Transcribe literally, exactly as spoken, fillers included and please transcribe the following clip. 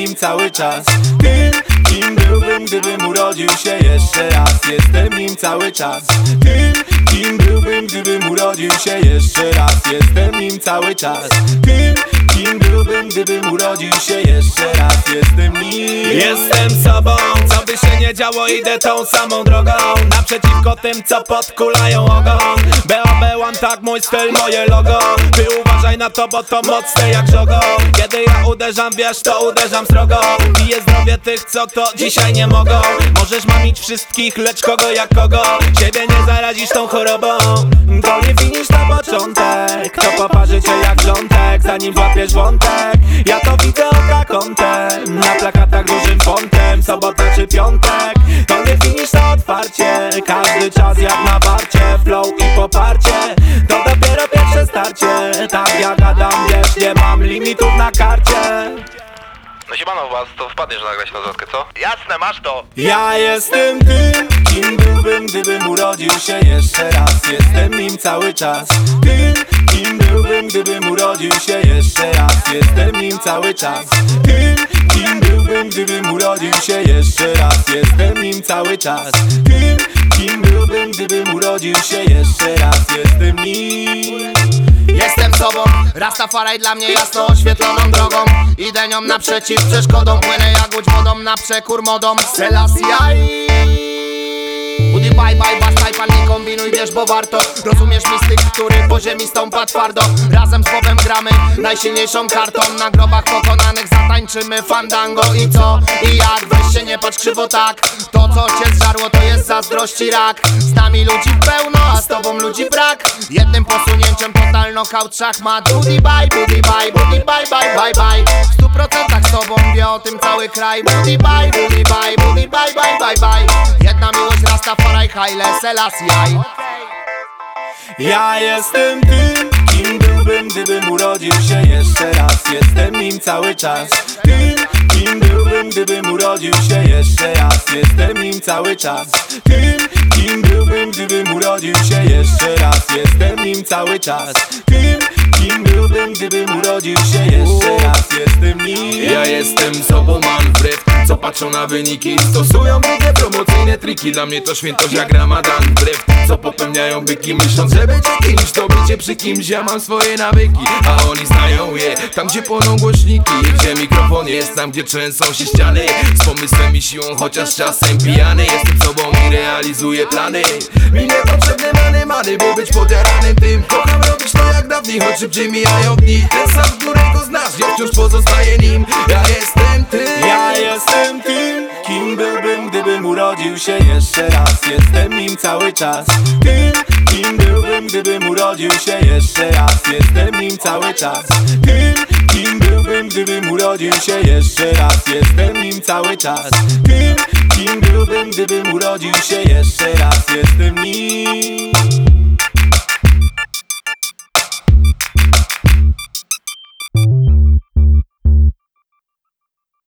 nim cały czas. Tym, kim byłbym, gdybym urodził się jeszcze raz. Jestem nim cały czas. Tym, kim byłbym, gdybym urodził się jeszcze raz. Jestem nim cały czas. Tym, kim byłbym, gdybym urodził się jeszcze raz. Jestem nim. Jestem sobą, co by się nie działo, idę tą samą drogą. Naprzeciwko tym, co podkulają ogon. B O B One, tak mój styl, moje logo. Ty uważaj na to, bo to mocne jak żogo. Kiedy ja uderzam, wiesz, to uderzam srogo. Piję zdrowie tych, co to dzisiaj nie mogą. Możesz mamić wszystkich, lecz kogo jak kogo. Siebie nie zarazisz tą chorobą. To nie finisz, to początek. To poparzy cię jak rządek, zanim złapiesz wątek. Ja to widzę oka kątem, na plakatach dużym fontem. Sobota czy piątek, to nie finisz, to otwarcie. Każdy czas jak na warcie, flow i poparcie. To dopiero pierwsze starcie. Tak jak gadam, wiesz, nie mam limitów na karcie. No siemano was, to wpadniesz nagrać na zwrotkę, co? Jasne, masz to! Ja jestem tym, kim byłbym, gdybym urodził się jeszcze raz. Jestem nim cały czas. Tym, kim byłbym, gdybym urodził się jeszcze raz. Jestem nim cały czas. Tym, kim byłbym, gdybym urodził się jeszcze raz. Jestem nim cały czas. Tym, kim byłbym, gdybym urodził się jeszcze raz. Jestem nim. Jestem sobą, Rastafari dla mnie jasno oświetloną drogą. Idę nią naprzeciw przeszkodom, płynę jak łódź wodą na przekór modom. Selassie. Budi bye bye, bastaj pan, nie kombinuj, wiesz, bo warto. Rozumiesz mistyk, który po ziemi stąpa twardo. Razem z Bobem gramy najsilniejszą kartą. Na grobach pokonanych zatańczymy fandango. I co? I jak? Weź się nie patrz krzywo tak. To co cię zżarło to jest zazdrość i rak. Z nami ludzi pełno, a z tobą ludzi brak. Jednym posunięciem total knockout szachmat. Budi bye, budi bye, budi bye bye bye bye. W stu procentach z tobą wie o tym cały kraj. Budi bye, budi bye, budi bye bye bye bye. Jedna miłość, Rastafari, Haile Selassie. Ja jestem tym, kim byłbym, gdybym urodził się jeszcze raz. Jestem nim cały czas. Tym, kim byłbym, gdybym urodził się jeszcze raz. Jestem nim cały czas. Tym, kim byłbym, gdybym urodził się jeszcze raz. Jestem nim cały czas. Tym, kim byłbym, gdybym urodził się jeszcze raz. Jestem nim. Ja jestem sobą, mam wbrew tym, co patrzą na wyniki. Stosują drugie promocyjne triki. Dla mnie to świętość jak Ramadan. Wbrew tym, co popełniają byki, myśląc, że będzie kimś, to bycie przy kimś. Ja mam swoje nawyki, a oni znają je. Tam gdzie płoną głośniki, gdzie mikrofon jest, tam gdzie trzęsą się ściany. Z pomysłem i siłą, chociaż czasem pijany. Jestem sobą i realizuję plany. Mi niepotrzebne many, many, by być podjaranym tym. Kocham robić to jak dawniej, choć szybciej mijają dni. Ten sam, którego znasz, ja wciąż pozostaję nim. Ja jestem tym. Ja jestem tym, kim byłbym, gdybym urodził się jeszcze raz. Jestem nim cały czas. Tym, kim byłbym, gdybym urodził się jeszcze raz. Jestem nim cały czas. Tym, kim byłbym, gdybym urodził się jeszcze raz. Jestem nim cały czas. Tym, kim byłbym, gdybym urodził się jeszcze raz. Jestem nim.